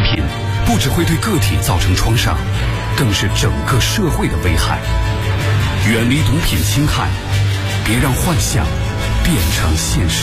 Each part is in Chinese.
品不只会对个体造成创伤，更是整个社会的危害。远离毒品侵害，别让幻想变成现实。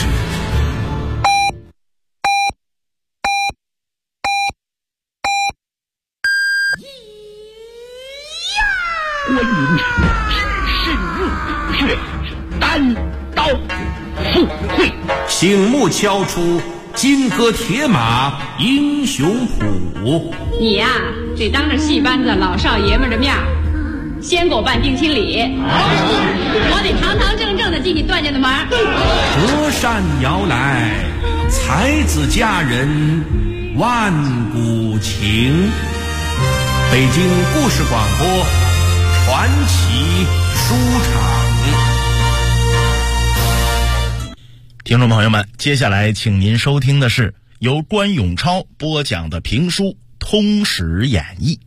观音只身入穴，单刀赴会， 醒目敲出金戈铁马英雄谱。 你呀，得当着戏班子老少爷们的面先给我办定亲礼，我得堂堂正正的进你段家的门。 隔山遥来，才子佳人万古情。北京故事广播传奇书场。 听众朋友们，接下来请您收听的是由关永超播讲的评书《通史演义》。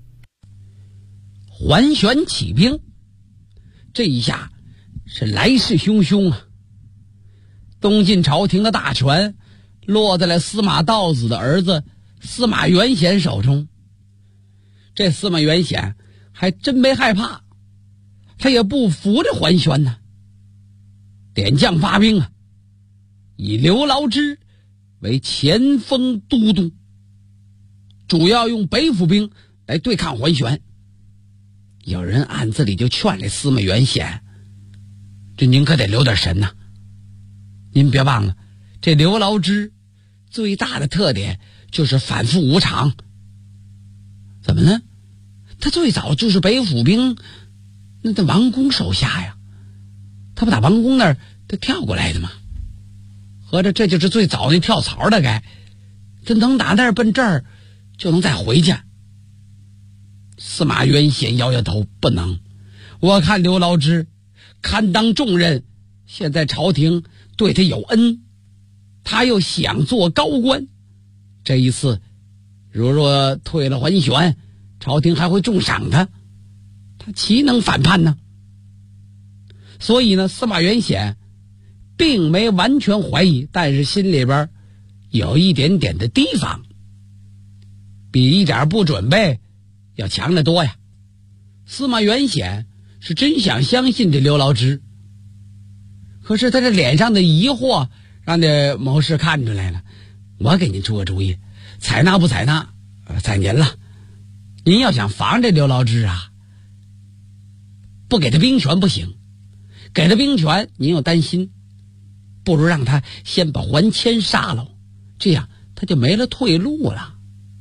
桓玄起兵，这一下是来势汹汹啊！东晋朝廷的大权落在了司马道子的儿子司马元显手中。这司马元显还真没害怕，他也不服这桓玄呢。点将发兵啊，以刘牢之为前锋都督，主要用北府兵来对抗桓玄。有人暗自里就劝这司马元显，这您可得留点神呐。您别忘了，这刘牢之最大的特点就是反复无常。怎么呢？他最早就是北府兵那在王公手下呀，他不打王公那儿他跳过来的吗？合着这就是最早那跳槽的该，这能打那儿奔这儿就能再回去。司马元显摇摇头，不能。我看刘牢之堪当重任，现在朝廷对他有恩，他又想做高官，这一次如若退了桓玄，朝廷还会重赏他，他岂能反叛呢？所以呢，司马元显并没完全怀疑，但是心里边有一点点的提防，比一点不准备要强得多呀。司马元显是真想相信这刘牢之，可是他这脸上的疑惑让这谋士看出来了。我给您出个主意，采纳不采纳在您了。您要想防这刘牢之啊，不给他兵权不行，给他兵权您又担心，不如让他先把桓谦杀了，这样他就没了退路了。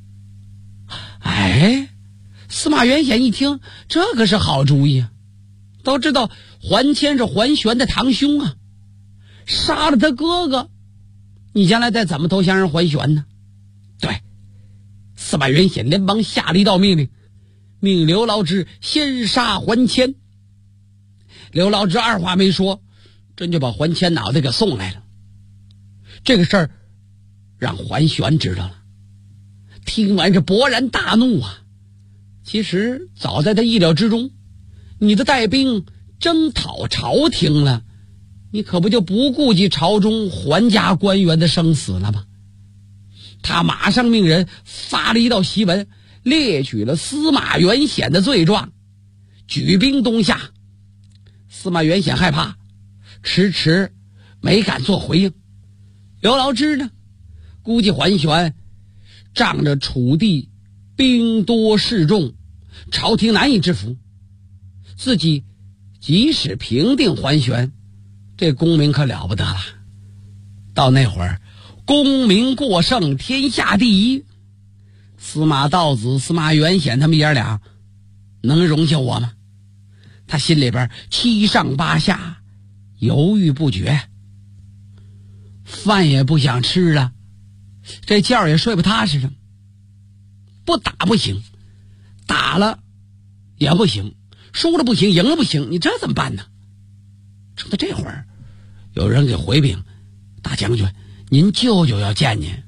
哎，司马元显一听，这可是好主意啊！都知道桓谦是桓玄的堂兄啊，杀了他哥哥，你将来再怎么投降人桓玄呢？对，司马元显连忙下了一道命令，命刘牢之先杀桓谦。刘牢之二话没说，真就把桓谦脑袋给送来了。这个事儿让桓玄知道了，听完是勃然大怒啊！其实早在他意料之中，你的带兵征讨朝廷了，你可不就不顾及朝中桓家官员的生死了吗？他马上命人发了一道檄文，列举了司马元显的罪状，举兵东下。司马元显害怕，迟迟没敢做回应。刘牢之呢，估计桓玄仗着楚地兵多势众，朝廷难以制服，自己即使平定桓玄，这功名可了不得了。到那会儿功名过剩，天下第一，司马道子、司马元显他们爷俩能容下我吗？他心里边七上八下，犹豫不决，饭也不想吃了，这觉也睡不踏实了。不打不行，打了也不行，输了不行，赢了不行，你这怎么办呢？正在这会儿，有人给回禀，大将军，您舅舅要见您。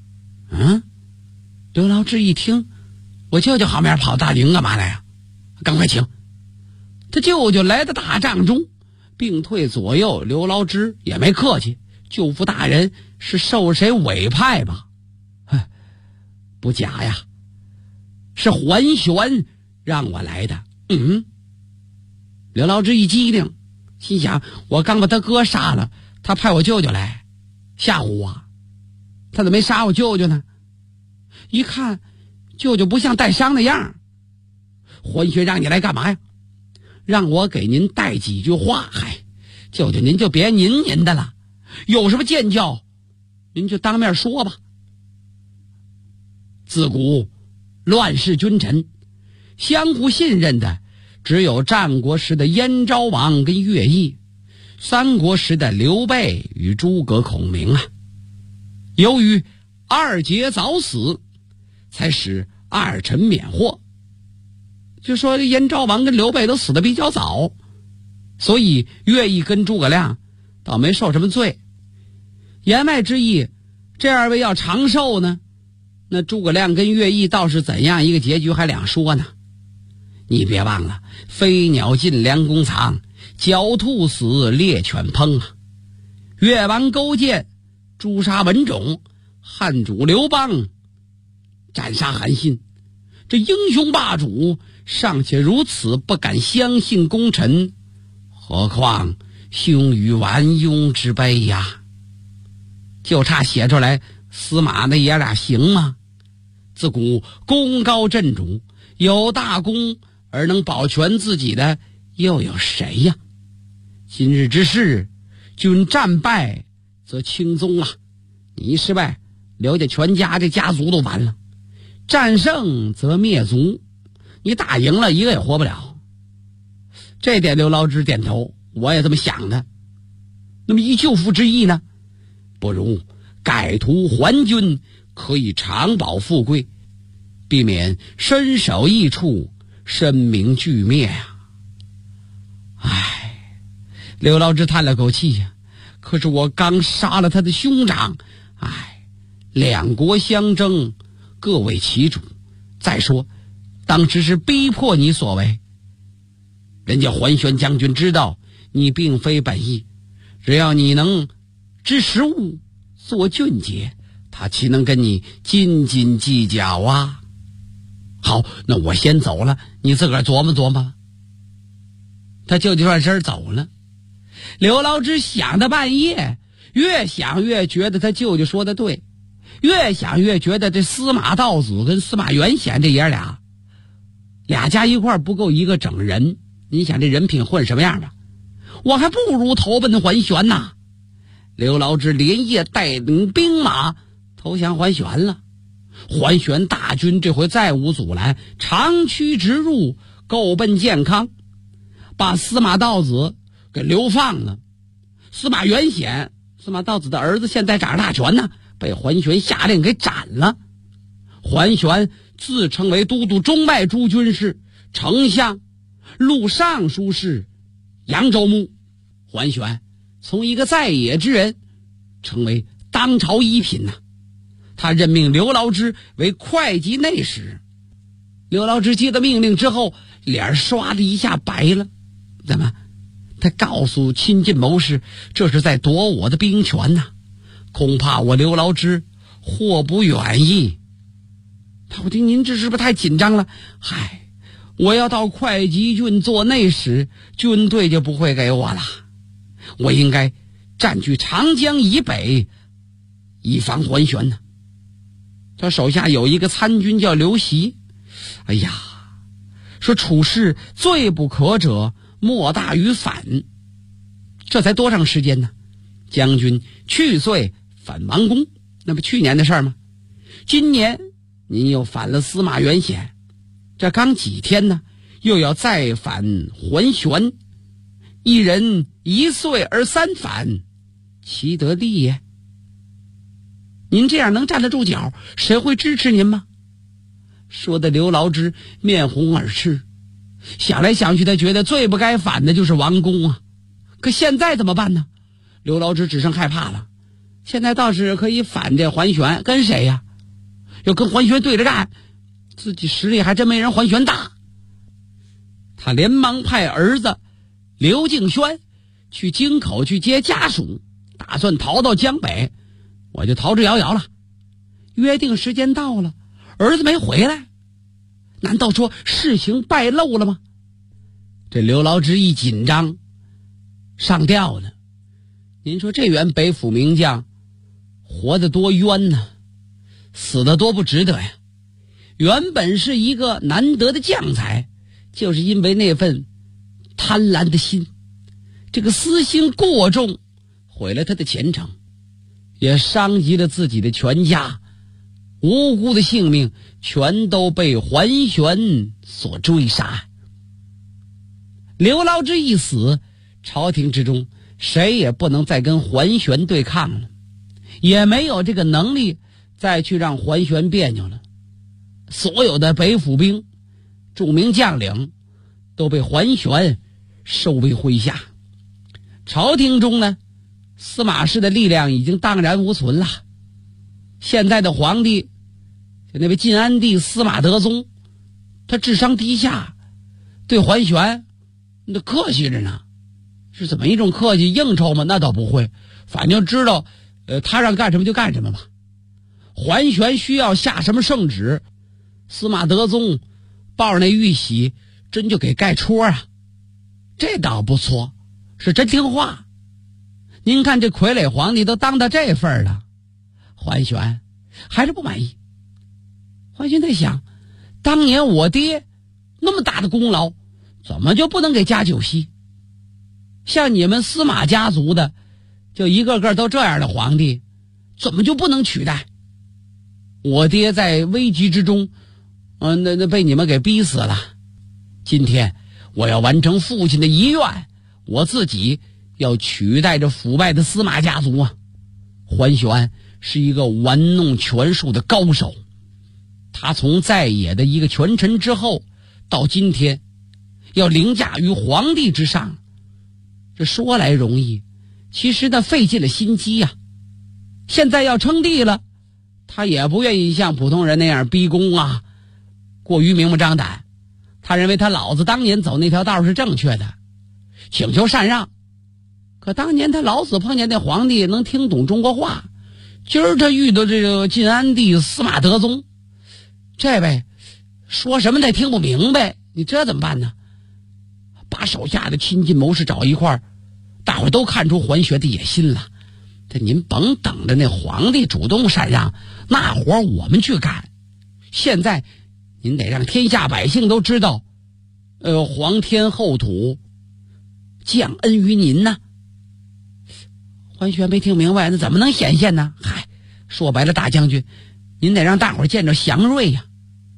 刘牢之一听，我舅舅好面跑大营干嘛来呀？赶快请。他舅舅来到大帐中，并退左右，刘牢之也没客气，舅父大人是受谁委派吧？ 不假呀，是桓玄让我来的。刘老之一激灵，心想我刚把他哥杀了，他派我舅舅来吓唬我，他怎么没杀我舅舅呢？一看舅舅不像带伤的样，桓玄让你来干嘛呀？让我给您带几句话。嗨，舅舅您就别您的了，有什么见教您就当面说吧。自古乱世君臣相互信任的只有战国时的燕昭王跟乐毅，三国时的刘备与诸葛孔明啊。由于二杰早死，才使二臣免祸。就说燕昭王跟刘备都死得比较早，所以乐毅跟诸葛亮倒没受什么罪。言外之意，这二位要长寿呢，那诸葛亮跟乐毅倒是怎样一个结局还两说呢。你别忘了，飞鸟尽，良弓藏；狡兔死，猎犬烹啊。越王勾践诛杀文种，汉主刘邦斩杀韩信，这英雄霸主尚且如此不敢相信功臣，何况兄与完庸之辈呀。就差写出来司马那爷俩行吗？自古功高震主，有大功而能保全自己的又有谁呀？今日之事，君战败则轻松啊，你失败，刘家全家这家族都完了；战胜则灭族，你打赢了一个也活不了。这点刘老之点头，我也这么想的。那么以救父之意呢，不如改图还君，可以长保富贵，避免身首异处，声名俱灭啊。唉，刘老之叹了口气呀，可是我刚杀了他的兄长，唉，两国相争，各为其主。再说当时是逼迫你所为，人家桓玄将军知道你并非本意，只要你能知时务，做俊杰，他岂能跟你斤斤计较啊？好，那我先走了，你自个儿琢磨琢磨。他就转身走了。刘老之想到半夜，越想越觉得他舅舅说的对，越想越觉得这司马道子跟司马元显这爷俩加一块不够一个整人。你想这人品混什么样吧？我还不如投奔桓玄呐。刘老之连夜带领兵马投降桓玄了。桓玄大军这回再无阻拦，长驱直入，够奔建康，把司马道子给流放了。司马元显，司马道子的儿子，现在掌着大权呢，被桓玄下令给斩了。桓玄自称为都督中外诸军事、丞相、录尚书事、扬州牧。桓玄从一个在野之人成为当朝一品呐。他任命刘牢之为会稽内史。刘牢之接到命令之后，脸刷的一下白了。怎么？他告诉亲近谋士，这是在夺我的兵权呐，恐怕我刘牢之祸不远矣。我听您这是不是太紧张了？嗨，我要到会稽郡做内史，军队就不会给我了。我应该占据长江以北，以防桓玄呢。他手下有一个参军叫刘袭，哎呀，说处事最不可者，莫大于反。这才多长时间呢？将军去岁反王公，那不去年的事吗？今年您又反了司马元显，这刚几天呢，又要再反桓玄。一人一岁而三反，其得利也？您这样能站得住脚，谁会支持您吗？说的刘牢之面红耳赤，想来想去，他觉得最不该反的就是王公啊。可现在怎么办呢？刘牢之只剩害怕了。现在倒是可以反这桓玄，跟谁呀？要跟桓玄对着干，自己实力还真没人桓玄大。他连忙派儿子刘敬轩去京口去接家属，打算逃到江北，我就逃之夭夭了。约定时间到了， 儿子没回来，难道说事情败露了吗？这刘牢之一紧张，上吊呢。您说这员北府名将活得多冤呢，死得多不值得呀。原本是一个难得的将才，就是因为那份贪婪的心，这个私心过重，毁了他的前程，也伤及了自己的全家，无辜的性命全都被桓玄所追杀。刘牢之一死，朝廷之中谁也不能再跟桓玄对抗了，也没有这个能力再去让桓玄别扭了。所有的北府兵、著名将领都被桓玄收为麾下。朝廷中呢，司马氏的力量已经荡然无存了。现在的皇帝，就那位晋安帝司马德宗，他智商低下，对桓玄那客气着呢。是怎么一种客气？应酬吗？那倒不会，反正知道他让干什么就干什么吧。桓玄需要下什么圣旨，司马德宗抱着那玉玺真就给盖戳啊，这倒不错，是真听话。您看这傀儡皇帝都当到这份了，桓玄还是不满意。桓玄在想，当年我爹那么大的功劳，怎么就不能给加9锡？像你们司马家族的，就一个个都这样的皇帝，怎么就不能取代？我爹在危急之中，那被你们给逼死了。今天我要完成父亲的遗愿，我自己要取代这腐败的司马家族啊！桓玄是一个玩弄权术的高手，他从在野的一个权臣之后，到今天要凌驾于皇帝之上，这说来容易，其实那费尽了心机呀。现在要称帝了，他也不愿意像普通人那样逼宫啊，过于明目张胆。他认为他老子当年走那条道是正确的，请求禅让。可当年他老子碰见那皇帝能听懂中国话，今儿他遇到这个晋安帝司马德宗，这位说什么他听不明白，你这怎么办呢？把手下的亲近谋士找一块儿，大伙都看出桓玄的野心了。这您甭等着那皇帝主动禅让，那活我们去干。现在您得让天下百姓都知道，皇天厚土，降恩于您呢。桓玄没听明白，那怎么能显现呢？嗨，说白了，大将军，您得让大伙见着祥瑞呀！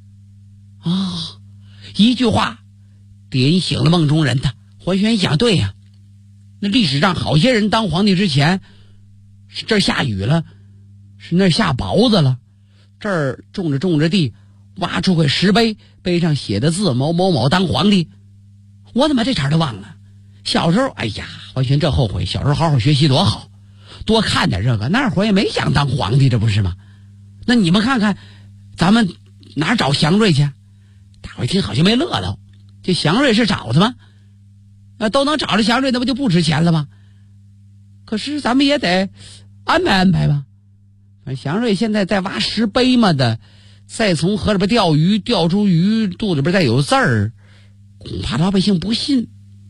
一句话点醒了梦中人的。桓玄一想，对呀，那历史上好些人当皇帝之前，是这儿下雨了，是那儿下雹子了，这儿种着地，挖出块石碑，碑上写的字某某某当皇帝，我怎么这茬都忘了？小时候，哎呀，桓玄这后悔，小时候好好学习多好，多看点这个，那会儿也没想当皇帝，这不是吗？那你们看看，咱们哪儿找祥瑞去？大伙一听好像没乐到，这祥瑞是找的吗？都能找着祥瑞，那不就不值钱了吗？可是咱们也得安排安排吧。祥瑞现在在挖石碑嘛的，再从河里边钓鱼，钓出鱼肚里边再有字儿，恐怕老百姓不信。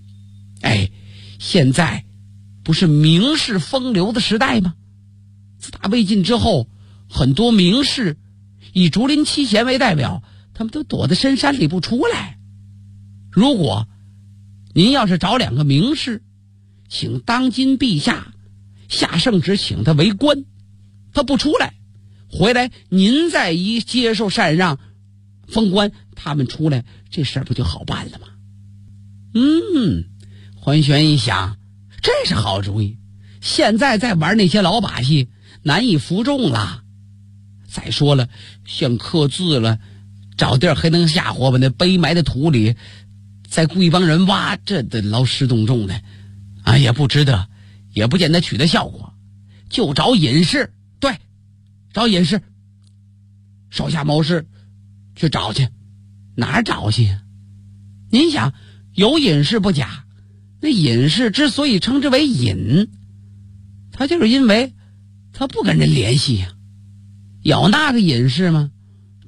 现在不是名士风流的时代吗？自打魏晋之后，很多名士以竹林七贤为代表，他们都躲在深山里不出来。如果您要是找2个名士，请当今陛下下圣旨请他为官，他不出来，回来您再一接受禅让封官，他们出来，这事儿不就好办了吗？桓玄一想，这是好主意。现在再玩那些老把戏，难以服众了。再说了，像刻字了，找地儿还能吓唬，把那碑埋在土里，再雇一帮人挖，这得劳师动众的，也不值得，也不见得取得效果。就找隐士，对，找隐士，手下谋士去找去。哪儿找去？您想，有隐士不假，那隐士之所以称之为隐，他就是因为他不跟人联系呀。有那个隐士吗？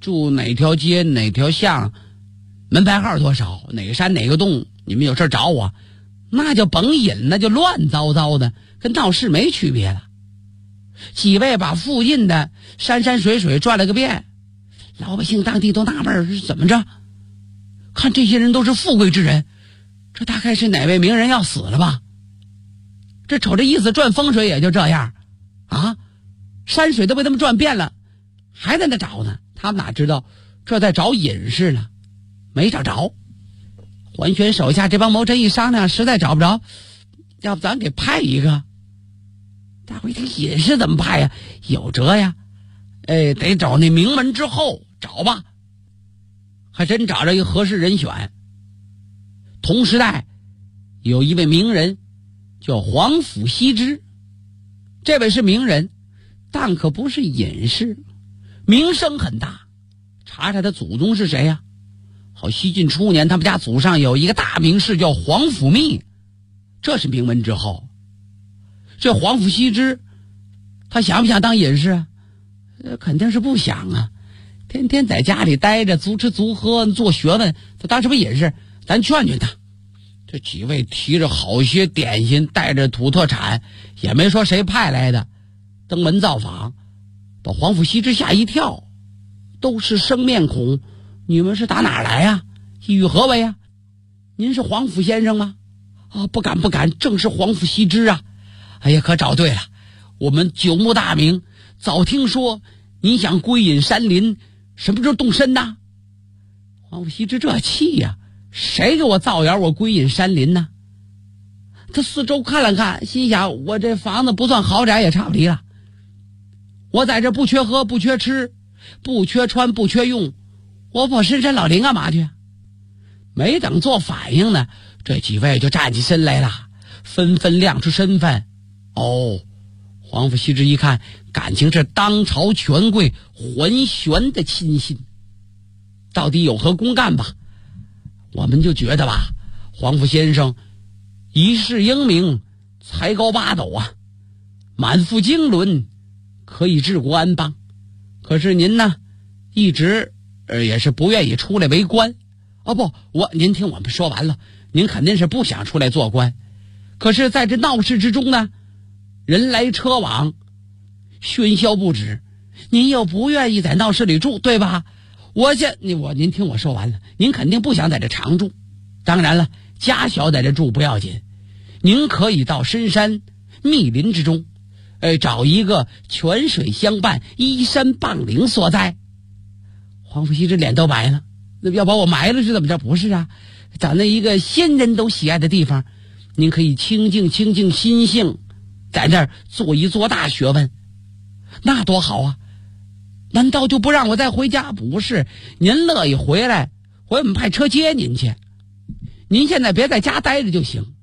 住哪条街哪条巷，门牌号多少，哪个山哪个洞，你们有事找我，那就甭引，那就乱糟糟的，跟闹事没区别了。几位把附近的山山水水转了个遍，老百姓当地都纳闷是怎么着，看这些人都是富贵之人，这大概是哪位名人要死了吧？这瞅这意思，转风水也就这样啊，山水都被他们转遍了，还在那找呢。他们哪知道这在找隐士呢，没找着。桓玄手下这帮谋臣一商量，实在找不着，要不咱给派一个。大伙一听隐士怎么派呀？有辙呀，得找那名门之后，找吧。还真找着一个合适人选。同时代有一位名人叫皇甫羲之，这位是名人，但可不是隐士，名声很大。查查他祖宗是谁呀？好，西晋初年他们家祖上有一个大名士叫皇甫谧，这是名门之后。这皇甫羲之他想不想当隐士啊？肯定是不想啊，天天在家里待着，足吃足喝做学问，他当什么隐士？咱劝劝他。这几位提着好些点心，带着土特产，也没说谁派来的，登门造访，把皇甫羲之吓一跳。都是生面孔，你们是打哪儿来呀？意欲何为呀？您是皇甫先生吗？啊，不敢不敢，正是皇甫羲之啊。哎呀，可找对了，我们久慕大名，早听说你想归隐山林，什么时候动身呐？皇甫羲之这气呀，谁给我造谣我归隐山林呢？他四周看了看，心想我这房子不算豪宅也差不离了，我在这不缺喝不缺吃不缺穿不缺用，我跑深山老林干嘛去？没等做反应呢，这几位就站起身来了，纷纷亮出身份。哦，皇甫羲之一看，感情是当朝权贵桓玄的亲信，到底有何公干吧？我们就觉得吧，皇甫先生一世英名，才高八斗啊，满腹经纶，可以治国安邦。可是您呢，一直也是不愿意出来为官。哦不，您听我们说完了，您肯定是不想出来做官。可是在这闹市之中呢，人来车往，喧嚣不止，您又不愿意在闹市里住，对吧？您听我说完了，您肯定不想在这常住。当然了，家小在这住不要紧，您可以到深山密林之中，找一个泉水相伴、依山傍岭所在。皇甫羲之脸都白了，那要把我埋了是怎么着？不是啊，找那一个仙人都喜爱的地方，您可以清静心性，在那儿做一做大学问，那多好啊！难道就不让我再回家？不是，您乐意回来，我们派车接您去。您现在别在家待着就行。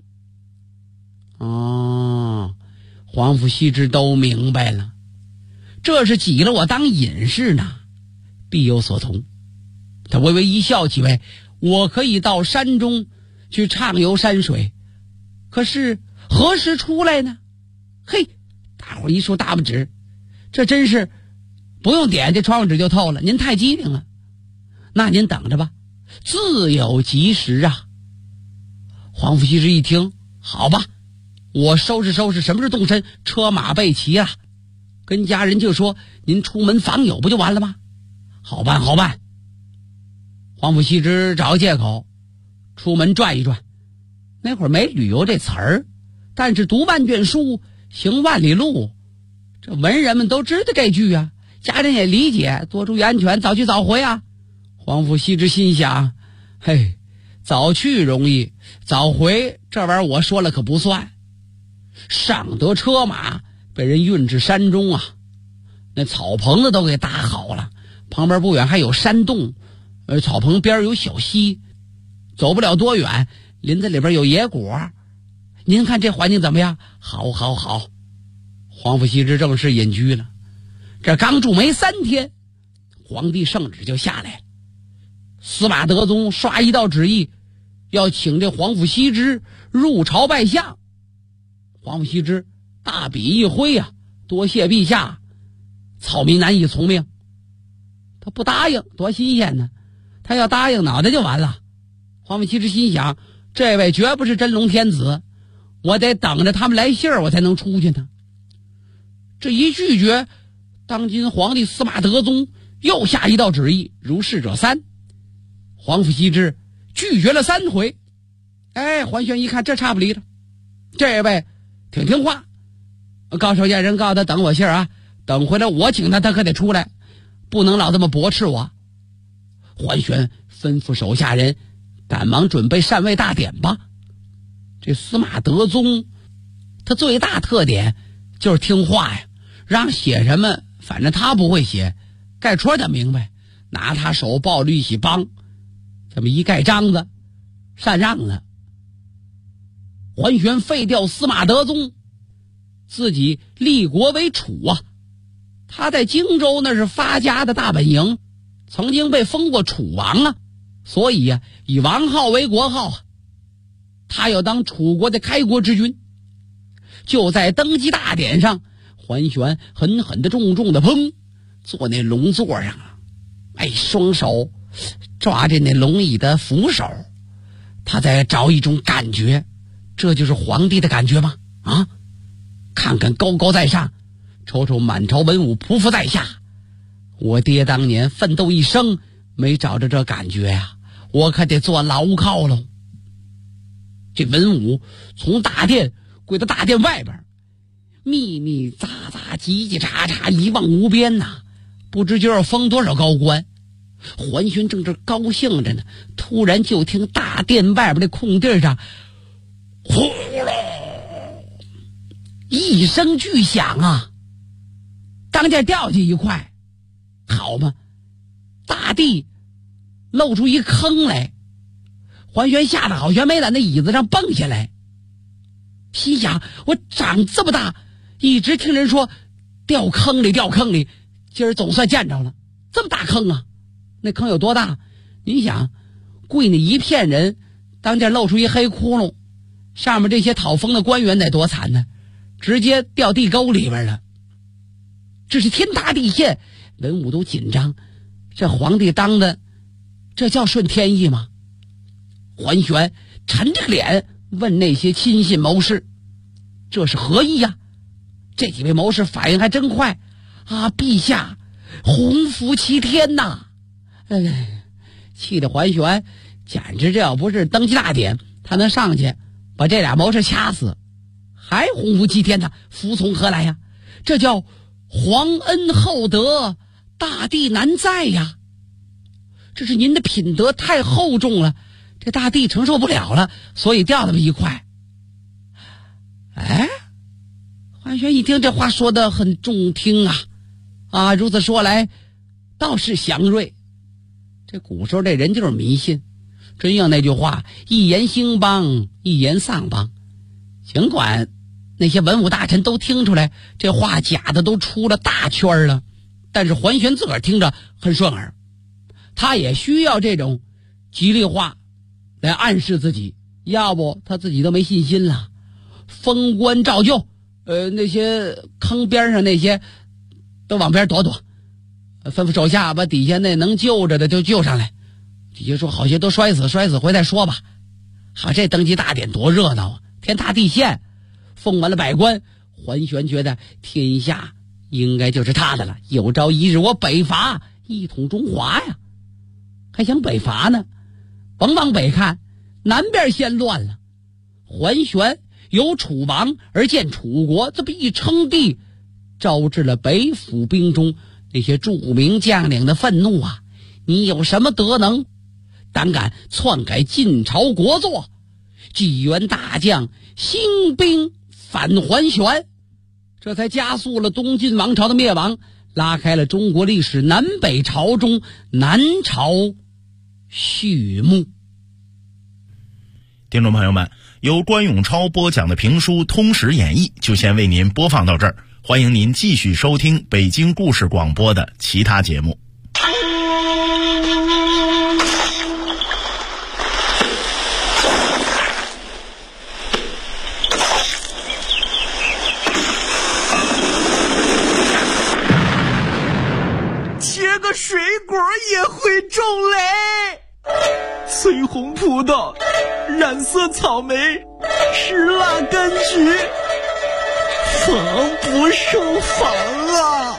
哦，皇甫羲之都明白了，这是挤了我当隐士呢，必有所图。他微微一笑，几位，我可以到山中去畅游山水，可是何时出来呢？嘿，大伙一竖大拇指，这真是不用点这窗户纸就透了，您太机灵了。那您等着吧，自有及时啊。皇甫羲之一听，好吧，我收拾收拾，什么时候动身？车马备齐了，跟家人就说您出门访友不就完了吗？好办好办。皇甫羲之找个借口出门转一转，那会儿没旅游这词儿，但是读万卷书行万里路，这文人们都知道这句啊，家人也理解，多注意安全，早去早回啊。皇甫羲之心想，嘿，早去容易，早回这玩意儿我说了可不算。上得车马，被人运至山中啊，那草棚子都给搭好了，旁边不远还有山洞，草棚边有小溪，走不了多远，林子里边有野果。您看这环境怎么样？好好好。皇甫羲之正式隐居了，这刚住没3天，皇帝圣旨就下来了。司马德宗刷一道旨意，要请这皇甫羲之入朝拜相。皇甫羲之大笔一挥啊，多谢陛下，草民难以从命。 他不答应多新鲜呢，他要答应脑袋就完了。黄甫羲之心想，这位绝不是真龙天子，我得等着他们来信儿我才能出去呢。这一拒绝，当今皇帝司马德宗又下一道旨意，如是者3。黄甫羲之拒绝了3回。桓玄一看这差不离了，这位挺听话，高手下人告诉他等我信儿啊，等回来我请他，他可得出来，不能老这么驳斥我。桓玄吩咐手下人赶忙准备禅位大典吧。这司马德宗他最大特点就是听话呀，让写什么反正他不会写，盖戳他明白，拿他手抱着一起帮，这么一盖章子禅让了。桓玄废掉司马德宗，自己立国为楚啊。他在荆州那是发家的大本营，曾经被封过楚王啊，所以啊以王号为国号啊。他要当楚国的开国之君。就在登基大典上，桓玄狠狠的重重的砰坐那龙座上啊，双手抓着那龙椅的扶手，他在找一种感觉，这就是皇帝的感觉吗？啊，看看高高在上，瞅瞅满朝文武匍匐在下，我爹当年奋斗一生没找着这感觉呀，我可得做牢靠喽。这文武从大殿归到大殿外边，密密匝匝叽叽喳喳一望无边呐，不知就要封多少高官。桓玄正这高兴着呢，突然就听大殿外边的空地上呼噜一声巨响啊，当间掉下一块，好嘛，大地露出一坑来。桓玄吓得好悬没在那椅子上蹦下来，心想我长这么大一直听人说掉坑里掉坑里，今儿总算见着了，这么大坑啊！那坑有多大？你想跪那一片人，当间露出一黑窟窿，上面这些讨封的官员得多惨呢，直接掉地沟里边了。这是天塌地陷，文武都紧张，这皇帝当的这叫顺天意吗？桓玄沉着脸问那些亲信谋士，这是何意呀？这几位谋士反应还真快啊！陛下洪福齐天呐！气得桓玄简直这要不是登基大典，他能上去把这俩谋士掐死，还洪福齐天呢？服从何来呀？这叫皇恩厚德，大帝难在呀！这是您的品德太厚重了，这大地承受不了了，所以掉那么一块。桓玄一听这话说得很中听啊，如此说来倒是祥瑞。这古时候这人就是迷信，真应那句话，一言兴邦，一言丧邦。尽管那些文武大臣都听出来这话假的都出了大圈了，但是桓玄自个儿听着很顺耳，他也需要这种吉利话来暗示自己，要不他自己都没信心了。封官照旧，那些坑边上那些都往边躲躲，吩咐手下把底下那能救着的就救上来。底下说好些都摔死回再说吧。好，这登基大典多热闹啊，天塌地陷，封完了百官，桓玄觉得天下应该就是他的了，有朝一日我北伐一统中华呀。还想北伐呢，甭往北看，南边先乱了。桓玄由楚王而建楚国，这么一称帝，招致了北府兵中那些著名将领的愤怒啊！你有什么德能，胆敢篡改晋朝国祚？纪元大将兴兵反桓玄，这才加速了东晋王朝的灭亡，拉开了中国历史南北朝中南朝序幕。 听众朋友们，由关永超播讲的评书《通史演义》就先为您播放到这儿，欢迎您继续收听北京故事广播的其他节目。 切个水果绯红葡萄，染色草莓，石蜡柑橘，防不胜防啊！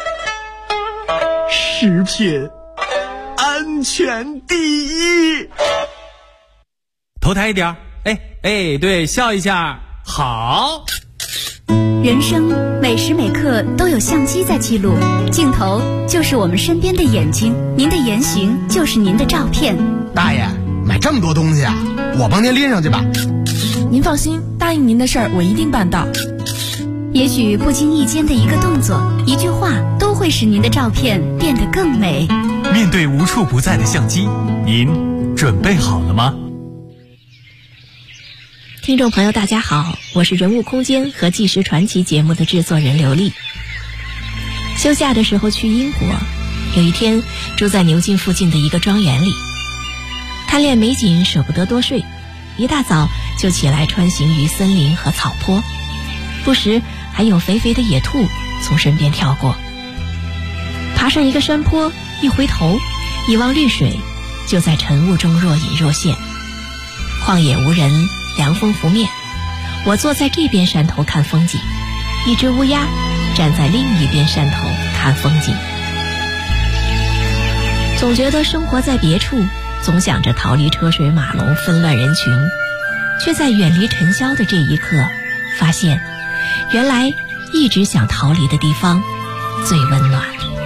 食品安全第一。 头抬一点，哎，对，笑一下，好。 人生每时每刻都有相机在记录，镜头就是我们身边的眼睛，您的言行就是您的照片。 大爷，买这么多东西啊，我帮您拎上去吧。 您放心，答应您的事儿我一定办到。 也许不经意间的一个动作、一句话，都会使您的照片变得更美。 面对无处不在的相机，您准备好了吗？ 听众朋友大家好，我是人物空间和纪实传奇节目的制作人刘丽。休假的时候去英国，有一天住在牛津附近的一个庄园里，贪恋美景舍不得多睡，一大早就起来穿行于森林和草坡，不时还有肥肥的野兔从身边跳过。爬上一个山坡，一回头一望绿水，就在晨雾中若隐若现。旷野无人，凉风拂面，我坐在这边山头看风景，一只乌鸦站在另一边山头看风景。总觉得生活在别处，总想着逃离车水马龙纷乱人群，却在远离尘嚣的这一刻，发现原来一直想逃离的地方最温暖。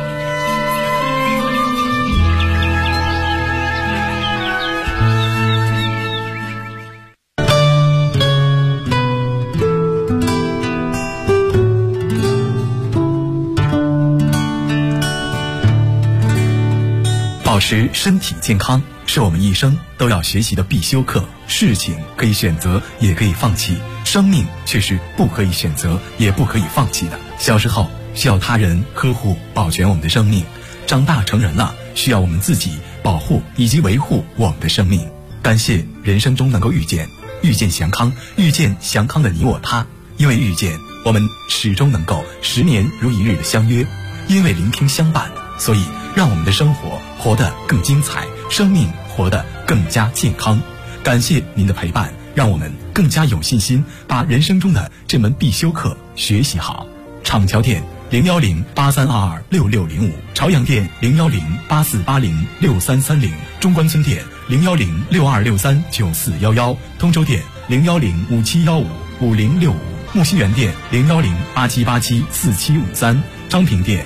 保持身体健康是我们一生都要学习的必修课。事情可以选择，也可以放弃，生命却是不可以选择，也不可以放弃的。小时候需要他人呵护保全我们的生命，长大成人了需要我们自己保护以及维护我们的生命。感谢人生中能够遇见祥康，遇见祥康的你我他。因为遇见，我们始终能够10年如一日的相约；因为聆听相伴，所以让我们的生活活得更精彩，生命活得更加健康。感谢您的陪伴，让我们更加有信心把人生中的这门必修课学习好。厂桥店01083226605，朝阳店01084806330，中关村店01062639411，通州店01057155065，木樨园店01087874753，昌平店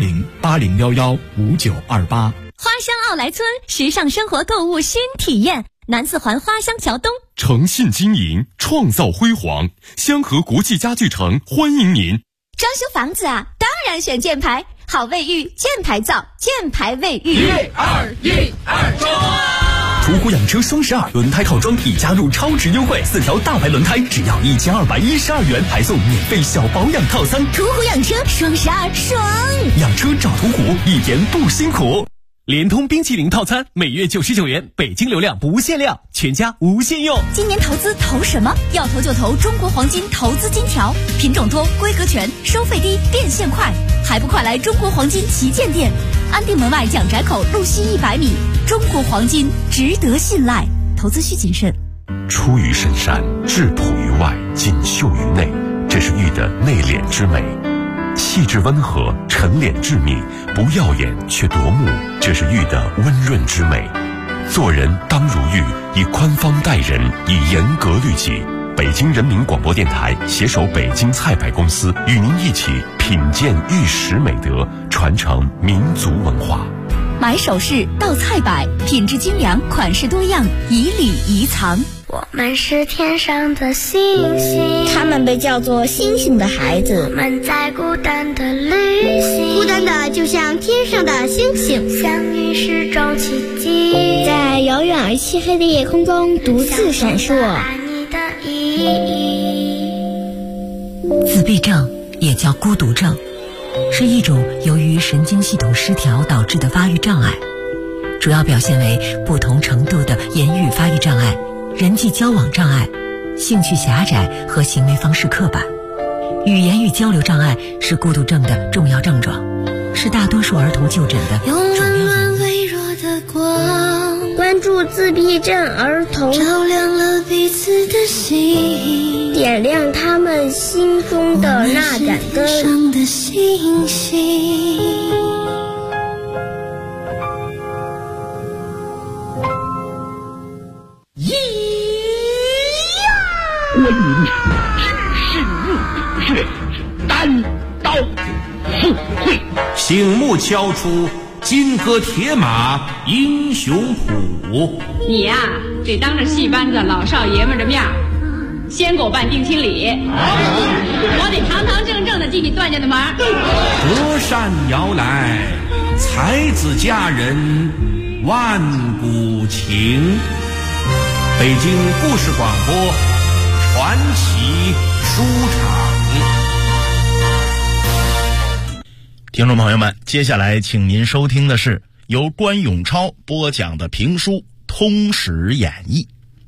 01080115928。 花乡奥莱村，时尚生活购物新体验，南四环花乡桥东， 诚信经营，创造辉煌。香河国际家具城欢迎您。 装修房子啊，当然选箭牌，好卫浴，箭牌造，箭牌卫浴。 1、2、1、2装。 途虎养车双12轮胎套装已加入超值优惠，4条大牌轮胎只要1212元，还送免费小保养套餐。 途虎养车双12爽， 养车找途虎，一点不辛苦。 联通冰淇淋套餐每月99元，北京流量不限量，全家无限用。 今年投资投什么？要投就投中国黄金投资金条，品种多，规格全，收费低，变现快，还不快来中国黄金旗舰店，安定门外蒋宅口路西100米。中国黄金值得信赖，投资需谨慎。 出于深山，质朴于外，锦绣于内，这是玉的内敛之美。气质温和，沉敛致密，不耀眼却夺目，这是玉的温润之美。做人当如玉，以宽方待人，以严格律己。北京人民广播电台携手北京菜百公司，与您一起品鉴玉石美德，传承民族文化。 买首饰到菜百，品质精良，款式多样，以礼仪藏。 我们是天上的星星， 他们被叫做星星的孩子。 我们在孤单的旅行， 孤单的就像天上的星星， 相遇是种奇迹， 在遥远而漆黑的夜空中独自闪烁。 爱你的意义。 自闭症也叫孤独症，是一种由于神经系统失调导致的发育障碍，主要表现为不同程度的言语发育障碍、人际交往障碍、兴趣狭窄和行为方式刻板。语言与交流障碍是孤独症的重要症状，是大多数儿童就诊的主要原因。 温暖微弱的光， 关注助自闭症儿童， 照亮了彼此的心， 点亮他们心中的那盏灯。 上的星星。 关云至深入虎穴，单刀赴会， 醒目敲出金戈铁马英雄谱。 你呀，得当着戏班子老少爷们的面先给我办定亲礼，我得堂堂正正的进你段家的门。 隔山摇来，才子佳人万古情。北京故事广播传奇书场。 听众朋友们，接下来请您收听的是由关永超播讲的评书《通史演义》。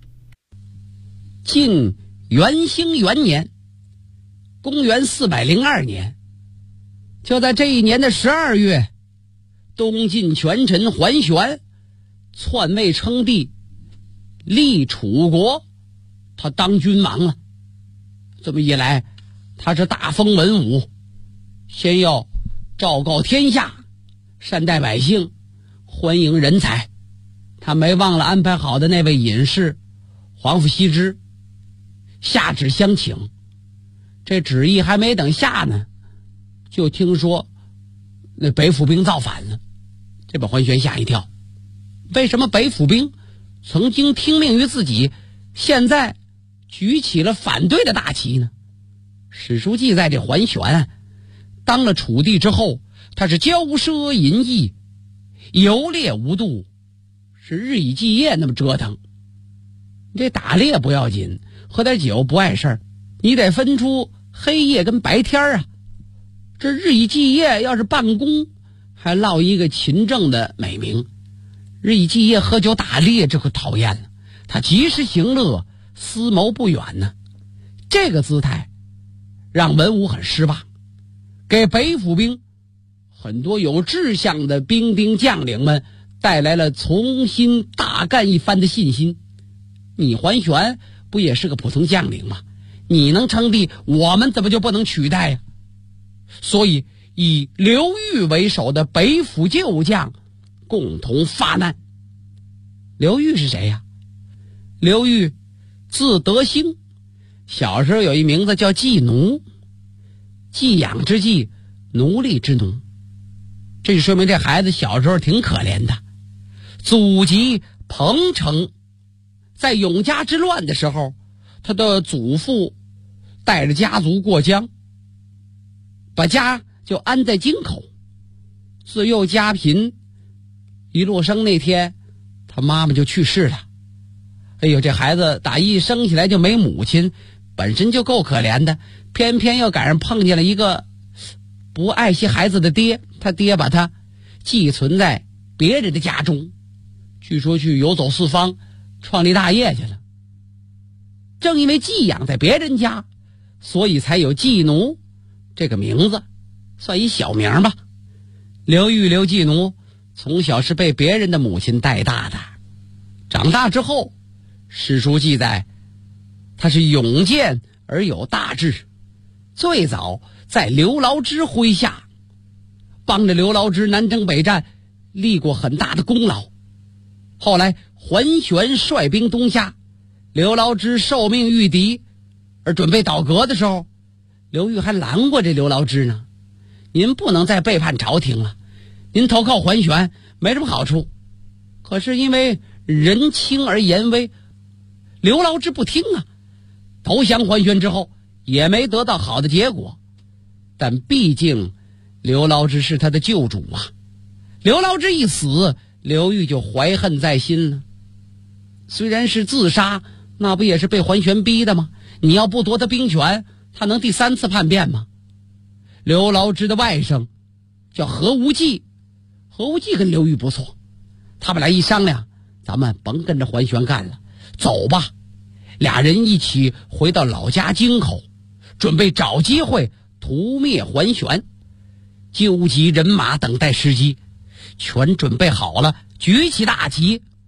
晋元兴元年，公元402年，就在这一年的12月，东晋权臣桓玄篡位称帝，立楚国，他当君王了。这么一来，他是大封文武，先要昭告天下，善待百姓，欢迎人才。他没忘了安排好的那位隐士皇甫羲之，下旨相请。这旨意还没等下呢，就听说那北府兵造反了，这把桓玄吓一跳。为什么北府兵曾经听命于自己，现在举起了反对的大旗呢？史书记载，这桓玄当了楚帝之后，他是骄奢淫逸，游猎无度，是日以继夜那么折腾。这打猎不要紧，喝点酒不碍事儿，你得分出黑夜跟白天啊。这日以继夜要是办公，还落一个勤政的美名。日以继夜喝酒打猎，这可讨厌了。他及时行乐，思谋不远呢。这个姿态让文武很失望，给北府兵很多有志向的兵丁将领们带来了重新大干一番的信心。你桓玄不也是个普通将领吗？你能称帝，我们怎么就不能取代呀？所以以刘裕为首的北府旧将共同发难。刘裕是谁呀？刘裕字德兴，小时候有一名字叫季奴，寄养之寄，奴隶之奴。这就说明这孩子小时候挺可怜的。祖籍彭城，在永嘉之乱的时候，他的祖父带着家族过江，把家就安在京口。自幼家贫，一落生那天他妈妈就去世了。哎呦，这孩子打一生起来就没母亲，本身就够可怜的，偏偏又赶上碰见了一个不爱惜孩子的爹，他爹把他寄存在别人的家中，据说去游走四方，创立大业去了。正因为寄养在别人家，所以才有季奴这个名字，算一小名吧。刘裕刘季奴从小是被别人的母亲带大的，长大之后史书记载，他是勇健而有大志。最早在刘牢之麾下，帮着刘牢之南征北战，立过很大的功劳。后来桓玄率兵东下，刘牢之受命御敌，而准备倒戈的时候，刘裕还拦过这刘牢之呢。您不能再背叛朝廷了，您投靠桓玄没什么好处。可是因为人轻而言威，刘牢之不听啊，投降桓玄之后也没得到好的结果。但毕竟刘牢之是他的救主啊，刘牢之一死，刘裕就怀恨在心了。虽然是自杀，那不也是被桓玄逼的吗？你要不夺他兵权，他能第3次叛变吗？刘牢之的外甥叫何无忌，何无忌跟刘裕不错，他们俩一商量，咱们甭跟着桓玄干了，走吧。俩人一起回到老家京口，准备找机会屠灭桓玄，纠集人马等待时机，全准备好了，举起大旗，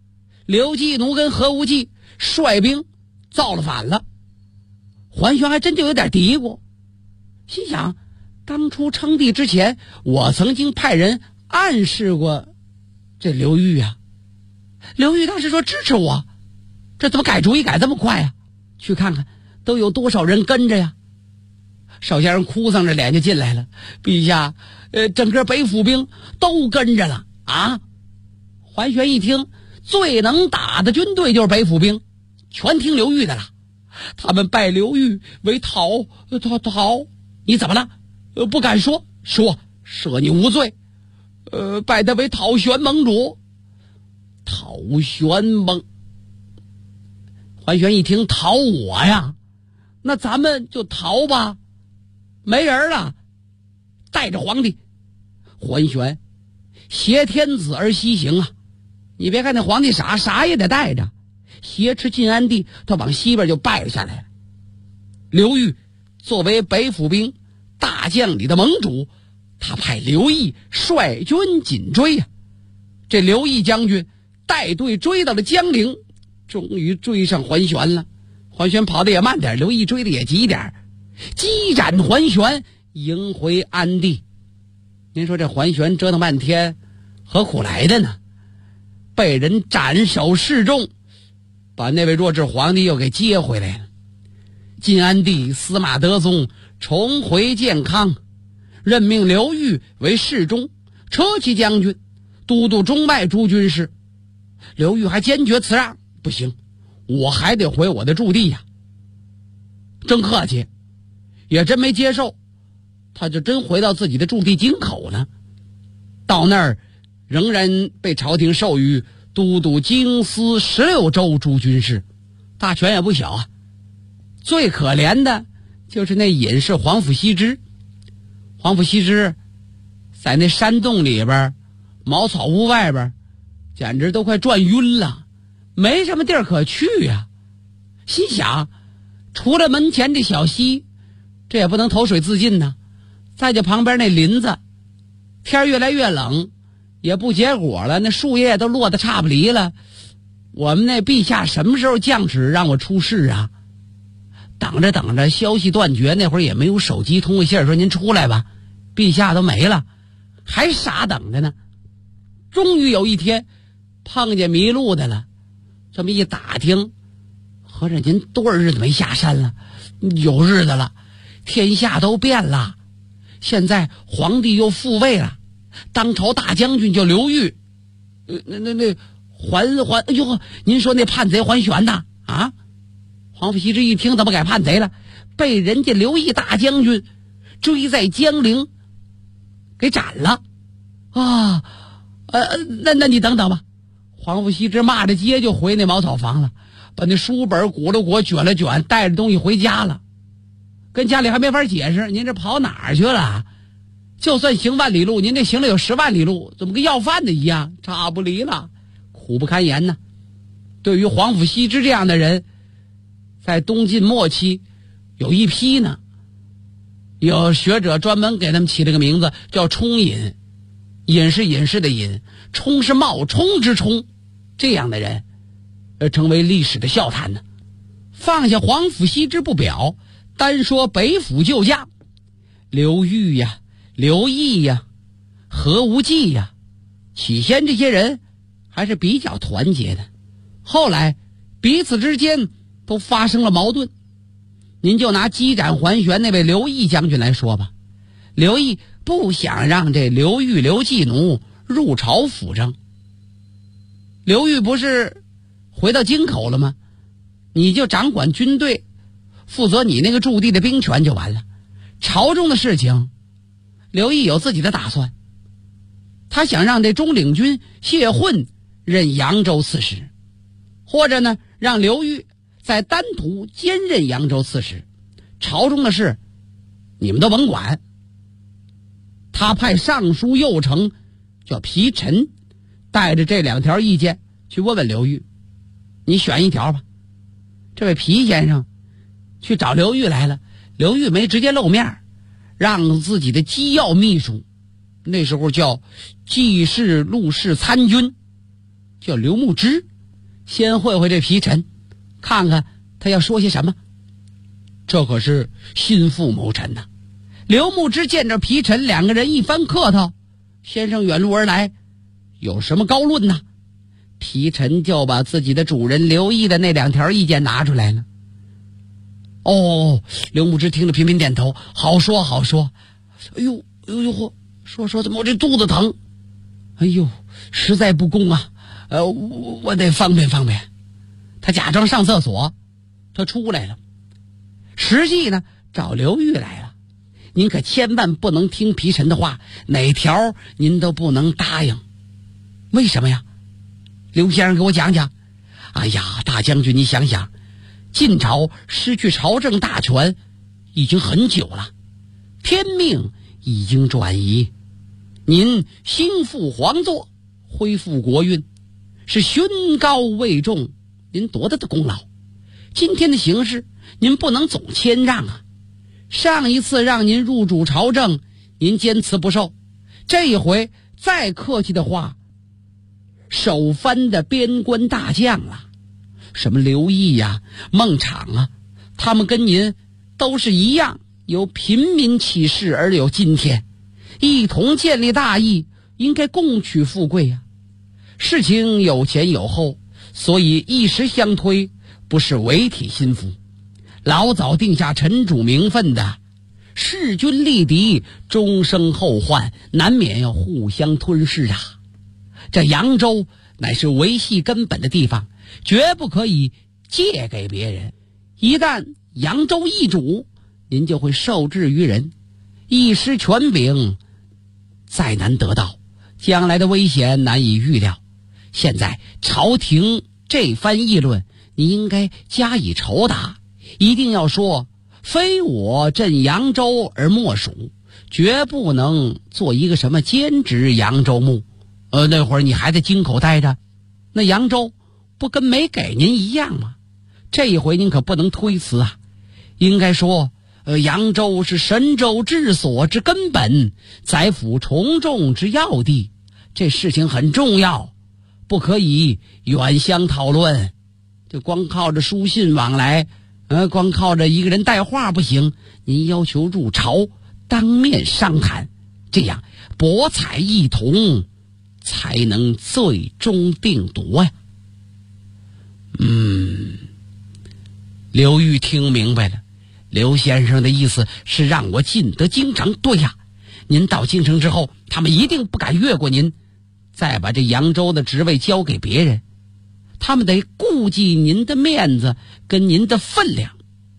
刘季奴跟何无忌率兵造了反了。桓玄还真就有点嘀咕，心想当初称帝之前，我曾经派人暗示过这刘裕啊，刘裕当时说支持我，这怎么改主意改这么快啊？去看看都有多少人跟着呀？少先生哭丧着脸就进来了，陛下，整个北府兵都跟着了啊！桓玄一听，最能打的军队就是北府兵，全听刘裕的了。他们拜刘裕为讨，你怎么了？不敢说，赦你无罪。拜他为讨玄盟主。讨玄盟。桓玄一听讨我呀，那咱们就逃吧，没人了，带着皇帝。桓玄挟天子而西行啊！你别看那皇帝啥也得带着，挟持晋安帝，他往西边就败了下来。刘裕作为北府兵大将里的盟主，他派刘毅率军紧追啊。这刘毅将军带队追到了江陵，终于追上桓玄了。桓玄跑得也慢点，刘毅追得也急点，击斩桓玄，迎回安地。您说这桓玄折腾半天，何苦来的呢？被人斩首示众，把那位弱智皇帝又给接回来了。晋安帝司马德宗重回建康，任命刘裕为侍中、车骑将军、都督中外诸军事。刘裕还坚决辞让，不行，我还得回我的驻地呀。真客气，也真没接受，他就真回到自己的驻地京口了。到那儿仍然被朝廷授予都督京师16州诸军事，大权也不小啊。最可怜的就是那隐士皇甫羲之。皇甫羲之在那山洞里边、茅草屋外边，简直都快转晕了，没什么地儿可去呀。心想，除了门前这小溪，这也不能投水自尽呢。再就旁边那林子，天越来越冷，也不结果了，那树叶都落得差不离了。我们那陛下什么时候降旨让我出仕啊？等着消息断绝，那会儿也没有手机通个信儿说您出来吧，陛下都没了，还傻等着呢。终于有一天碰见迷路的了，这么一打听，合着您多少日子没下山了？有日子了，天下都变了，现在皇帝又复位了，当朝大将军叫刘裕，哎呦，您说那叛贼桓玄呐啊？皇甫羲之一听，怎么改叛贼了？被人家刘毅大将军追在江陵给斩了啊！那你等等吧。皇甫羲之骂着街就回那茅草房了，把那书本鼓了鼓，卷了卷，带着东西回家了。跟家里还没法解释，您这跑哪儿去了？就算行万里路，您这行了有10万里路，怎么跟要饭的一样，差不离了，苦不堪言呢。对于皇甫羲之这样的人，在东晋末期有一批呢，有学者专门给他们起了个名字叫冲隐，隐是隐士的隐，冲是冒充之冲，这样的人成为历史的笑谈呢。放下皇甫羲之不表，单说北府旧将刘裕呀、刘毅呀、何无忌呀，起先这些人还是比较团结的，后来彼此之间都发生了矛盾。您就拿击斩桓玄那位刘毅将军来说吧，刘毅不想让这刘裕、刘季奴入朝辅政。刘裕不是回到京口了吗？你就掌管军队，负责你那个驻地的兵权就完了。朝中的事情，刘毅有自己的打算，他想让这中领军谢混任扬州刺史，或者呢让刘裕在丹徒兼任扬州刺史，朝中的事你们都甭管。他派尚书右丞叫皮臣带着这2条意见去问问刘裕，你选一条吧。这位皮先生去找刘裕来了，刘裕没直接露面，让自己的机要秘书，那时候叫记事录事参军，叫刘牧之， 先会会这皮臣，看看他要说些什么。这可是心腹谋臣呐。刘牧之见着皮臣，两个人一番客套，先生远路而来，有什么高论呢？皮臣就把自己的主人刘毅的那2条意见拿出来了。哦，刘牧之听了频频点头，好说好说。哎呦说怎么我这肚子疼？哎呦，实在不公啊！我得方便方便。他假装上厕所，他出来了，实际呢找刘裕来了。您可千万不能听皮臣的话，哪条您都不能答应。为什么呀？刘先生给我讲讲。哎呀，大将军，你想想，晋朝失去朝政大权已经很久了，天命已经转移，您兴复皇座，恢复国运，是勋高位重，您夺得的功劳。今天的形势，您不能总谦让啊。上一次让您入主朝政，您坚持不受，这一回再客气的话，首藩的边关大将啊，什么刘毅呀、孟昶啊，他们跟您都是一样，由平民起事而有今天，一同建立大义，应该共取富贵啊。事情有前有后，所以一时相推，不是违体心腹。老早定下臣主名分的，势均力敌，终生后患，难免要互相吞噬啊。这扬州乃是维系根本的地方，绝不可以借给别人。一旦扬州易主，您就会受制于人，一失权柄，再难得到，将来的危险难以预料。现在朝廷这番议论，你应该加以酬答，一定要说非我镇扬州而莫属，绝不能做一个什么兼职扬州牧。那会儿你还在京口待着，那扬州不跟没给您一样吗？这一回您可不能推辞啊，应该说扬州是神州治所之根本，宰辅从众之要地，这事情很重要，不可以远相讨论，就光靠着书信往来，光靠着一个人带话不行，您要求入朝当面商谈，这样博采一同，才能最终定夺呀。刘裕听明白了，刘先生的意思是让我进得京城。对呀，您到京城之后，他们一定不敢越过您，再把这扬州的职位交给别人，他们得顾及您的面子跟您的分量。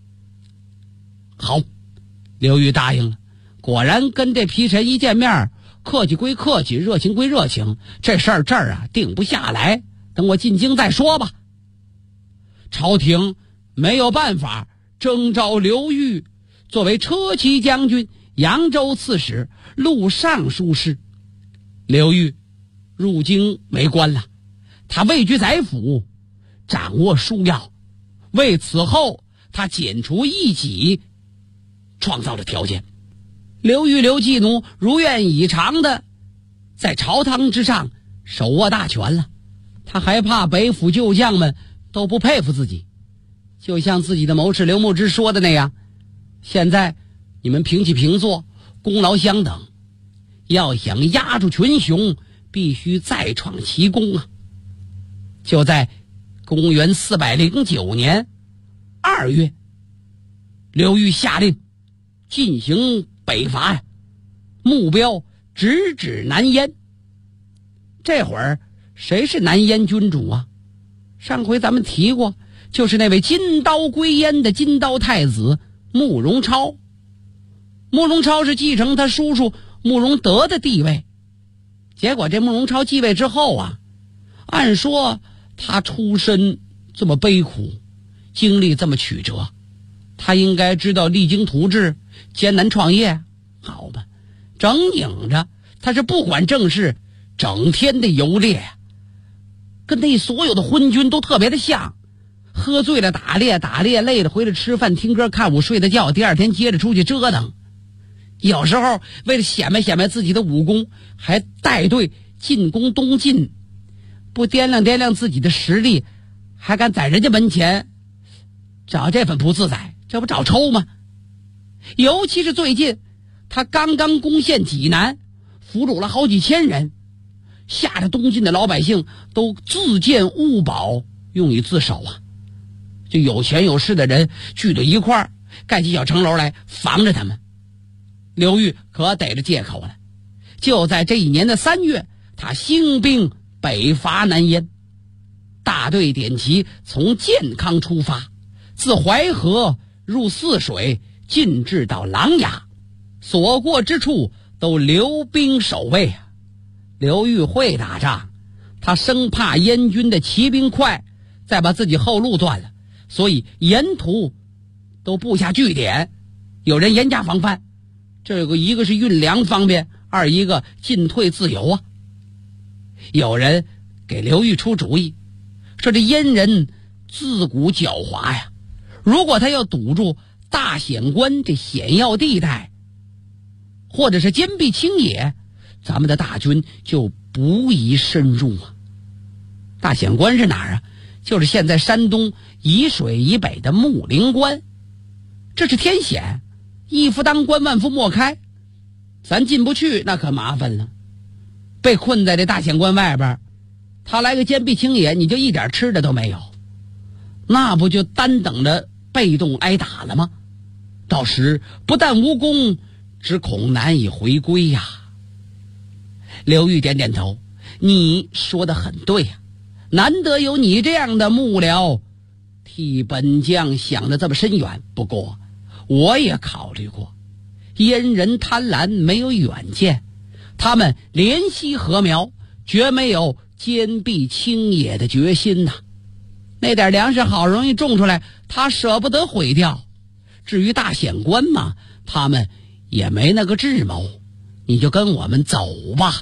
好，刘裕答应了。果然跟这皮臣一见面，客气归客气，热情归热情，这事儿这儿啊定不下来，等我进京再说吧。朝廷没有办法征召刘裕作为车骑将军、扬州刺史、录尚书事。刘裕入京为官了，他位居宰府，掌握枢要，为此后他剪除异己创造了条件。刘裕刘季奴如愿以偿的在朝堂之上手握大权了，他还怕北府旧将们都不佩服自己，就像自己的谋士刘牧之说的那样，现在你们平起平坐，功劳相等，要想压住群雄，必须再创奇功啊。就在公元409年2月，刘裕下令进行北伐呀，目标直指南燕。这会儿谁是南燕君主啊？上回咱们提过，就是那位金刀归燕的金刀太子慕容超。慕容超是继承他叔叔慕容德的地位，结果这慕容超继位之后啊，按说他出身这么悲苦，经历这么曲折，他应该知道励精图治，艰难创业。好吧，整拧着他是不管政事，整天的游猎，跟那所有的昏君都特别的像，喝醉了打猎，打猎累了回来吃饭听歌看舞睡的觉，第二天接着出去折腾。有时候为了显摆自己的武功，还带队进攻东晋，不掂量掂量自己的实力， 还敢在人家门前找这份不自在，这不找抽吗？尤其是最近他刚刚攻陷济南，俘虏了好几千人，吓得东晋的老百姓都自建物堡用以自守啊。就有钱有势的人聚到一块儿，盖起小城楼来防着他们。刘裕可逮着借口了，就在这一年的3月，他兴兵北伐南燕，大队点旗从建康出发，自淮河入泗水，进至到琅琊，所过之处都留兵守卫啊。刘裕会打仗，他生怕燕军的骑兵快，再把自己后路断了，所以沿途都布下据点，有人严加防范。这个一个是运粮方便，二一个进退自由啊。有人给刘裕出主意，说这燕人自古狡猾呀，如果他要堵住大显关这险要地带，或者是坚壁清野，咱们的大军就不宜深入啊。大显关是哪儿啊？就是现在山东沂水以北的木陵关，这是天险，一夫当关万夫莫开，咱进不去那可麻烦了。被困在这大显关外边，他来个坚壁清野，你就一点吃的都没有，那不就单等着被动挨打了吗？到时不但无功，只恐难以回归呀。刘裕点点头，你说得很对呀，难得有你这样的幕僚替本将想得这么深远。不过我也考虑过，燕人贪婪，没有远见，他们怜惜禾苗，绝没有坚壁清野的决心呐。那点粮食好容易种出来，他舍不得毁掉。至于大显关嘛，他们也没那个智谋，你就跟我们走吧。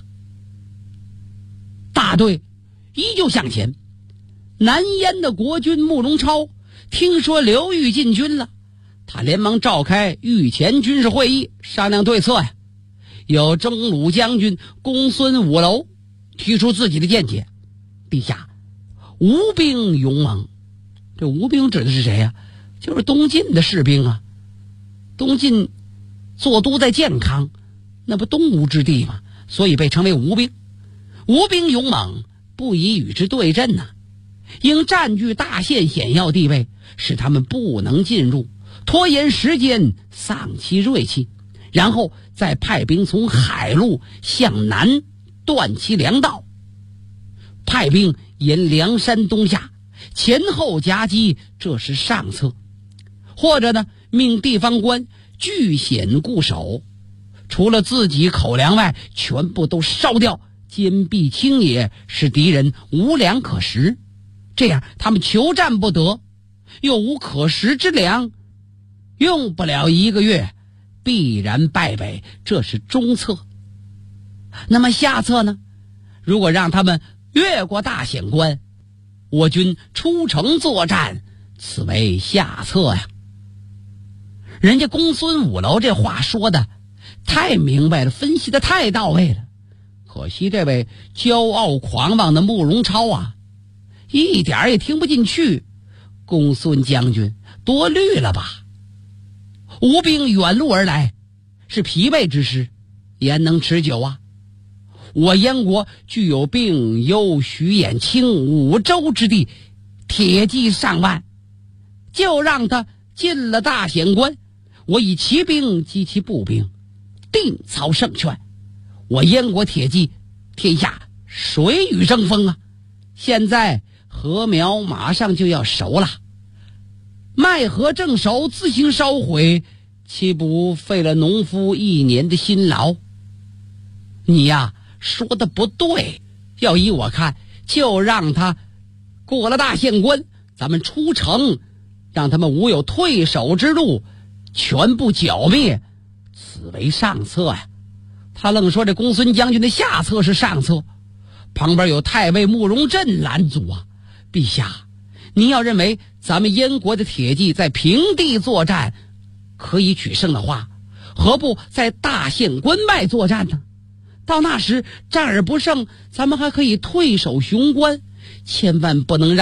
大队依旧向前。南燕的国君慕容超听说刘裕进军了，他连忙召开御前军事会议，商量对策呀。有征虏将军公孙五楼提出自己的见解：陛下，吴兵勇猛。这吴兵指的是谁呀？就是东晋的士兵啊。东晋坐都在建康，那不东吴之地吗？所以被称为吴兵。吴兵勇猛，不宜与之对阵呐，应占据大县险要地位，使他们不能进入，拖延时间，丧其锐气，然后再派兵从海路向南断其粮道，派兵沿梁山东下，前后夹击，这是上策。或者呢，命地方官据险固守，除了自己口粮外，全部都烧掉，坚壁清野，使敌人无粮可食。这样他们求战不得，又无可食之粮，用不了1个月，必然败北，这是中策。那么下策呢？如果让他们越过大显关，我军出城作战，此为下策呀。人家公孙五楼这话说的太明白了，分析的太到位了。可惜这位骄傲狂妄的慕容超啊，一点也听不进去。公孙将军多虑了吧？吴兵远路而来，是疲惫之师，焉能持久啊？我燕国具有并幽、徐兖、青5州之地，铁骑上万，就让他进了大显关，我以骑兵击其步兵，定操胜券。我燕国铁骑天下谁与争锋啊？现在禾苗马上就要熟了，麦禾正熟，自行烧毁，岂不费了农夫1年的辛劳？你呀，说的不对，要依我看，就让他过了大县关，咱们出城，让他们无有退守之路，全部剿灭，此为上策呀。他愣说这公孙将军的下策是上策，旁边有太尉慕容震拦阻啊。陛下，您要认为咱们燕国的铁骑在平地作战可以取胜的话，何不在大县关外作战呢？到那时战而不胜，咱们还可以退守雄关，千万不能让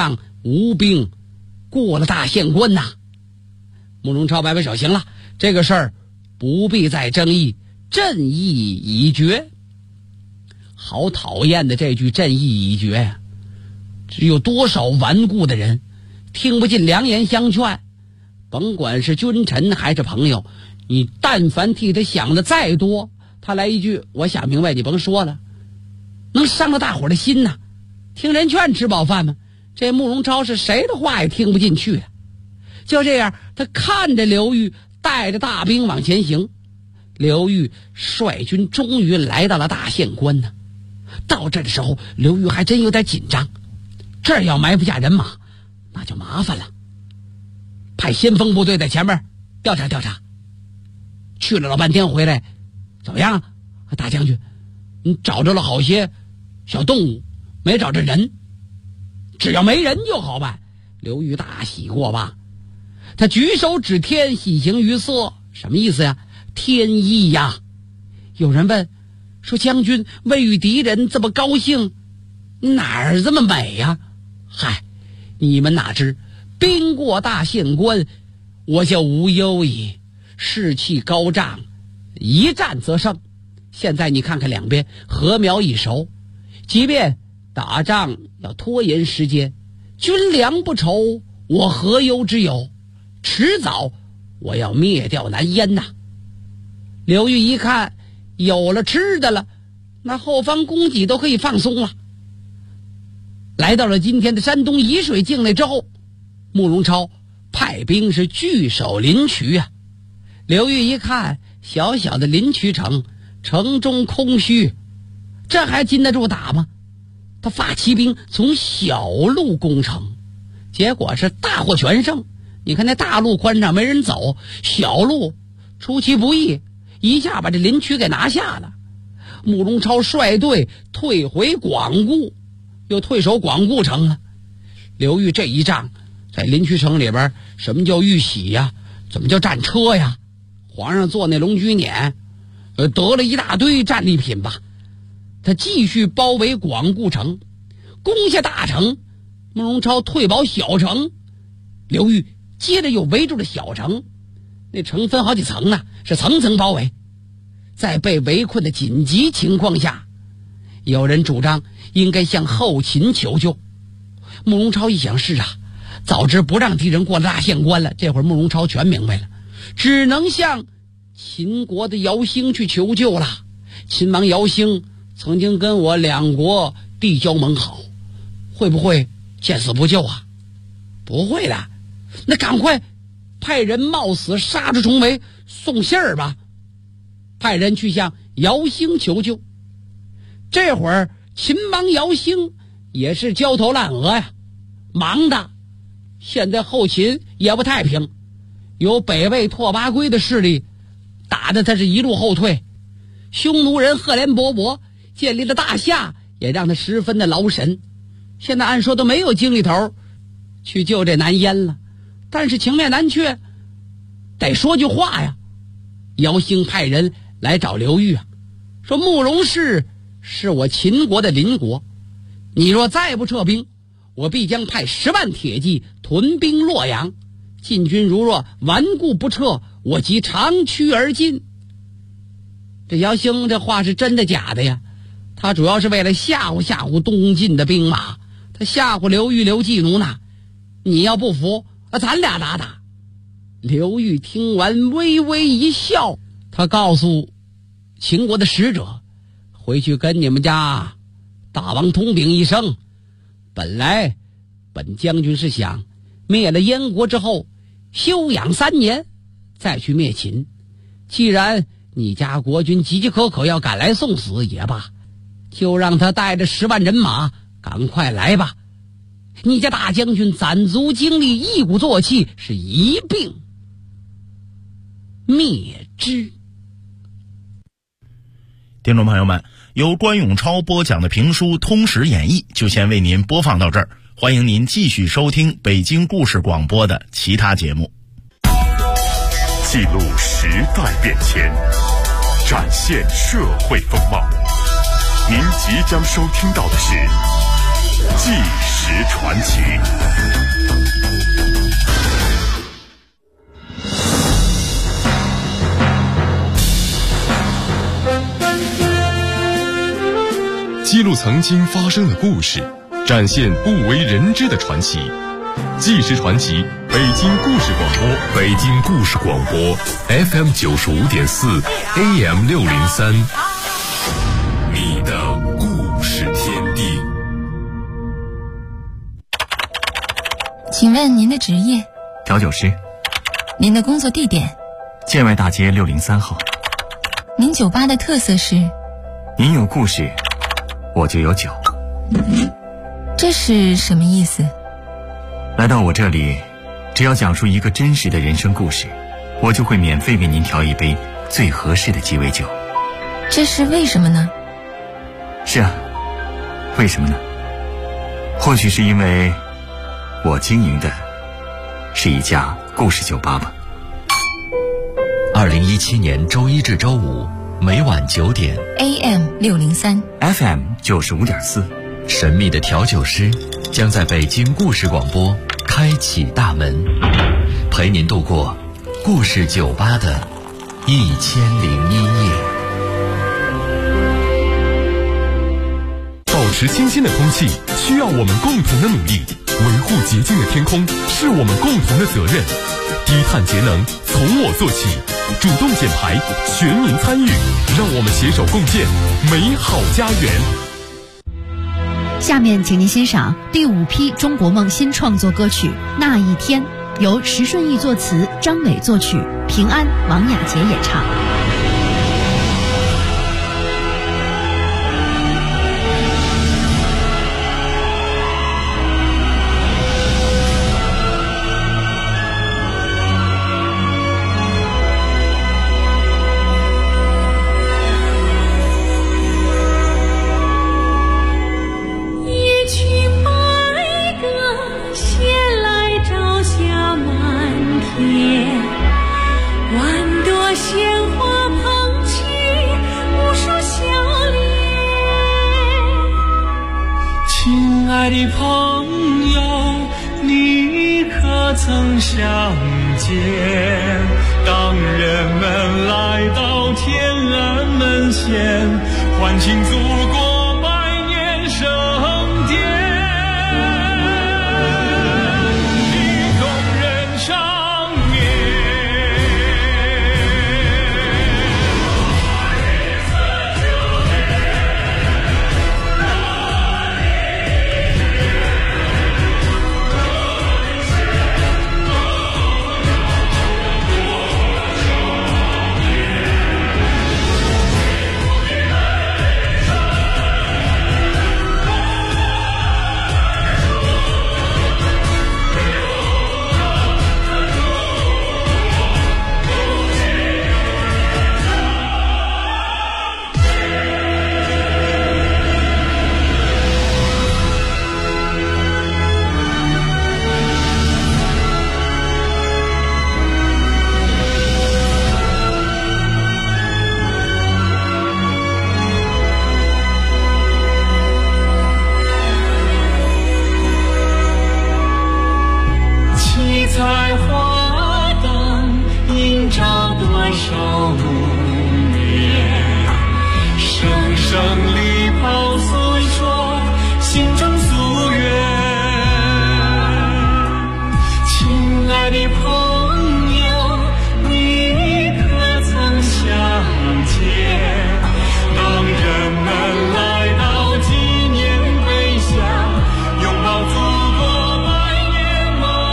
吴兵过了大县关呐。慕容超摆摆手，行了，这个事儿不必再争议，正义已决。好讨厌的这句正义已决呀！只有多少顽固的人听不进良言相劝，甭管是君臣还是朋友，你但凡替他想的再多，他来一句我想明白，你甭说了，能伤了大伙的心呐。听人劝吃饱饭吗？这慕容超是谁的话也听不进去啊。就这样，他看着刘裕带着大兵往前行。刘裕率军终于来到了大县关呢。到这的时候，刘裕还真有点紧张，这儿要埋伏下人马，那就麻烦了。派先锋部队在前面调查调查。去了老半天回来，怎么样啊？大将军，你找着了好些小动物，没找着人。只要没人就好办。刘裕大喜过望，他举手指天，喜形于色，什么意思呀？天意呀！有人问说，将军为与敌人这么高兴，哪儿这么美呀？嗨，你们哪知兵过大县关，我就无忧矣，士气高涨，一战则胜。现在你看看两边禾苗已熟，即便打仗要拖延时间，军粮不愁，我何忧之有？迟早我要灭掉南燕呐！刘裕一看有了吃的了，那后方供给都可以放松了。来到了今天的山东沂水境内之后，慕容超派兵是据守临渠啊。刘裕一看小小的临渠城，城中空虚，这还经得住打吗？他发骑兵从小路攻城，结果是大获全胜。你看那大路宽敞没人走，小路出其不意，一下把这临渠给拿下了。慕容超率队退回广固，又退守广固城了。刘裕这一仗在临渠城里边，什么叫玉玺呀？怎么叫战车呀？皇上做那龙驹辇，得了一大堆战利品吧。他继续包围广固城，攻下大城，慕容超退保小城，刘裕接着又围住了小城。那城分好几层呢，是层层包围。在被围困的紧急情况下，有人主张应该向后秦求救。慕容超一想，是啊，早知不让敌人过了大县关了。这会儿慕容超全明白了，只能向秦国的姚兴去求救了。秦王姚兴曾经跟我两国递交盟好，会不会见死不救啊？不会的，那赶快派人冒死杀出重围送信儿吧。派人去向姚兴求救。这会儿秦王姚兴也是焦头烂额呀，忙的现在后秦也不太平，有北魏拓跋圭的势力打得他是一路后退，匈奴人赫连勃勃建立的大夏也让他十分的劳神。现在按说都没有精力头去救这南燕了，但是情面难却，得说句话呀。姚兴派人来找刘裕啊，说慕容氏是我秦国的邻国，你若再不撤兵，我必将派10万铁骑屯兵洛阳，晋军如若顽固不撤，我即长驱而进。这姚兴这话是真的假的呀？他主要是为了吓唬吓唬东晋的兵马，他吓唬刘裕刘季奴呢。你要不服，咱俩打打。刘裕听完微微一笑，他告诉秦国的使者，回去跟你们家大王通禀一声，本来本将军是想灭了燕国之后休养3年再去灭秦，既然你家国君岌岌可可要赶来送死也罢，就让他带着10万人马赶快来吧。你家大将军攒足精力，一鼓作气，是一并灭之。 听众朋友们，由关永超播讲的评书《通史演义》就先为您播放到这儿，欢迎您继续收听北京故事广播的其他节目。 记录时代变迁，展现社会风貌。您即将收听到的是纪实实传奇。 记录曾经发生的故事，展现不为人知的传奇。纪实传奇，北京故事广播， 北京故事广播 FM 95.4 AM 603，你的故事天地。 请问您的职业？ 调酒师。 您的工作地点？ 建外大街603号。 您酒吧的特色是？ 您有故事，我就有酒。 这是什么意思？ 来到我这里，只要讲述一个真实的人生故事，我就会免费为您调一杯最合适的鸡尾酒。 这是为什么呢？ 是啊，为什么呢？或许是因为我经营的是一家故事酒吧吧。 2017年周一至周五每晚9点 AM 603 FM 95.4， 神秘的调酒师将在北京故事广播开启大门，陪您度过故事酒吧的1001夜。 保持清新的空气需要我们共同的努力，维护洁净的天空是我们共同的责任。低碳节能从我做起，主动减排，全民参与，让我们携手共建美好家园。 下面请您欣赏第5批中国梦新创作歌曲《那一天》，由石顺义作词，张伟作曲，平安、王雅洁演唱。 亲爱的朋友，你可曾相见？当人们来到天安门前，欢庆祖国